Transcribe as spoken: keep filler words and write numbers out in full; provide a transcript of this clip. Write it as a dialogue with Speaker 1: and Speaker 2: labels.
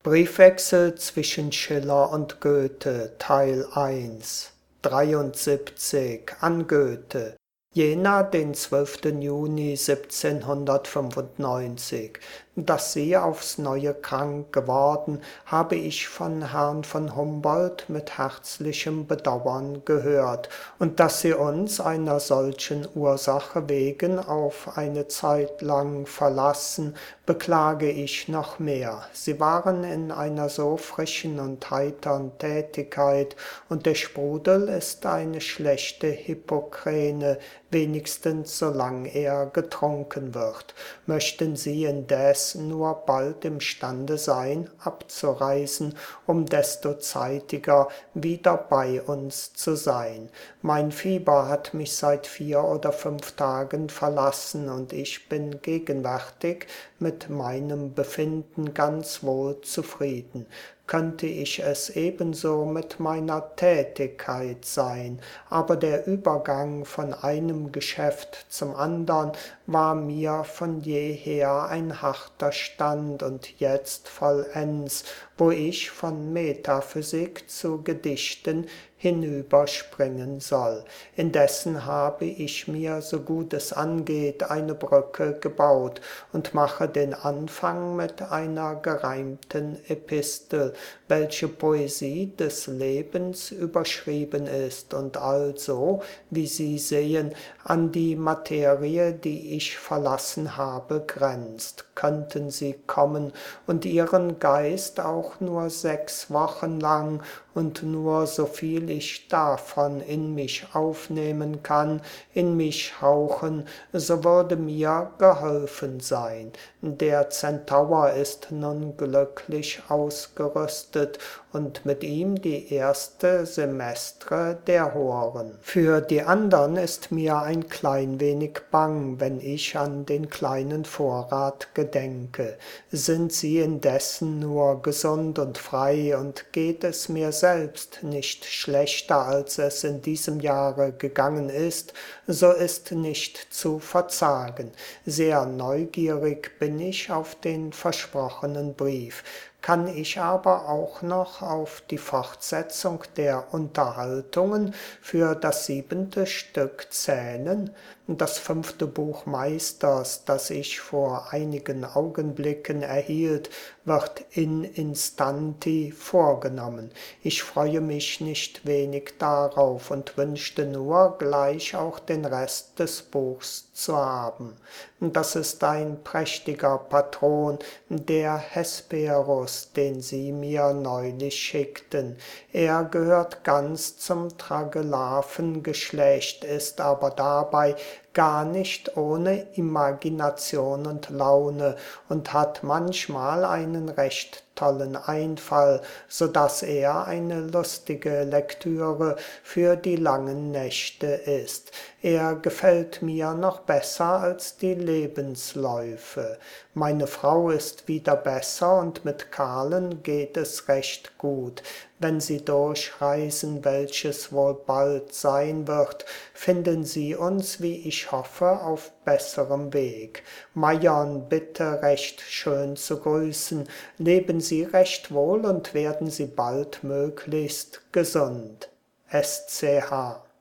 Speaker 1: Briefwechsel zwischen Schiller und Goethe, Teil eins, dreiundsiebzig, an Goethe, Jena, den zwölften Juni siebzehnhundertfünfundneunzig. Dass Sie aufs Neue krank geworden, habe ich von Herrn von Humboldt mit herzlichem Bedauern gehört, und dass Sie uns einer solchen Ursache wegen auf eine Zeit lang verlassen, beklage ich noch mehr. Sie waren in einer so frischen und heitern Tätigkeit, und der Sprudel ist eine schlechte Hippokrane, wenigstens solang er getrunken wird. Möchten Sie indes nur bald imstande sein, abzureisen, um desto zeitiger wieder bei uns zu sein. Mein Fieber hat mich seit vier oder fünf Tagen verlassen, und ich bin gegenwärtig mit meinem Befinden ganz wohl zufrieden. Könnte ich es ebenso mit meiner Tätigkeit sein, aber der Übergang von einem Geschäft zum andern war mir von jeher ein harter Stand, und jetzt vollends, wo ich von Metaphysik zu Gedichten hinüberspringen soll. Indessen habe ich mir, so gut es angeht, eine Brücke gebaut und mache den Anfang mit einer gereimten Epistel, welche Poesie des Lebens überschrieben ist und also, wie Sie sehen, an die Materie, die ich verlassen habe, grenzt. Könnten Sie kommen und Ihren Geist auch nur sechs Wochen lang und nur so viel ich davon in mich aufnehmen kann, in mich hauchen, so würde mir geholfen sein. Der Zentaur ist nun glücklich ausgerüstet, und mit ihm die erste Semestre der Horen. Für die andern ist mir ein klein wenig bang, wenn ich an den kleinen Vorrat gedenke. Sind sie indessen nur gesund und frei, und geht es mir selbst nicht schlechter, als es in diesem Jahre gegangen ist, so ist nicht zu verzagen. Sehr neugierig bin ich auf den versprochenen Brief. Kann ich aber auch noch auf die Fortsetzung der Unterhaltungen für das siebente Stück zählen? Das fünfte Buch Meisters, das ich vor einigen Augenblicken erhielt, wird in instanti vorgenommen. Ich freue mich nicht wenig darauf und wünschte nur, gleich auch den Rest des Buchs zu haben. Das ist ein prächtiger Patron, der Hesperus, den Sie mir neulich schickten. Er gehört ganz zum Tragelaphengeschlecht, ist aber dabei gar nicht ohne Imagination und Laune und hat manchmal einen recht tollen Einfall, so dass er eine lustige Lektüre für die langen Nächte ist. Er gefällt mir noch besser als die Lebensläufe. Meine Frau ist wieder besser, und mit Karlen geht es recht gut. Wenn Sie durchreisen, welches wohl bald sein wird, finden Sie uns, wie ich hoffe, auf besserem Weg. Mayern bitte recht schön zu grüßen. Leben Sie recht wohl und werden Sie bald möglichst gesund. S C H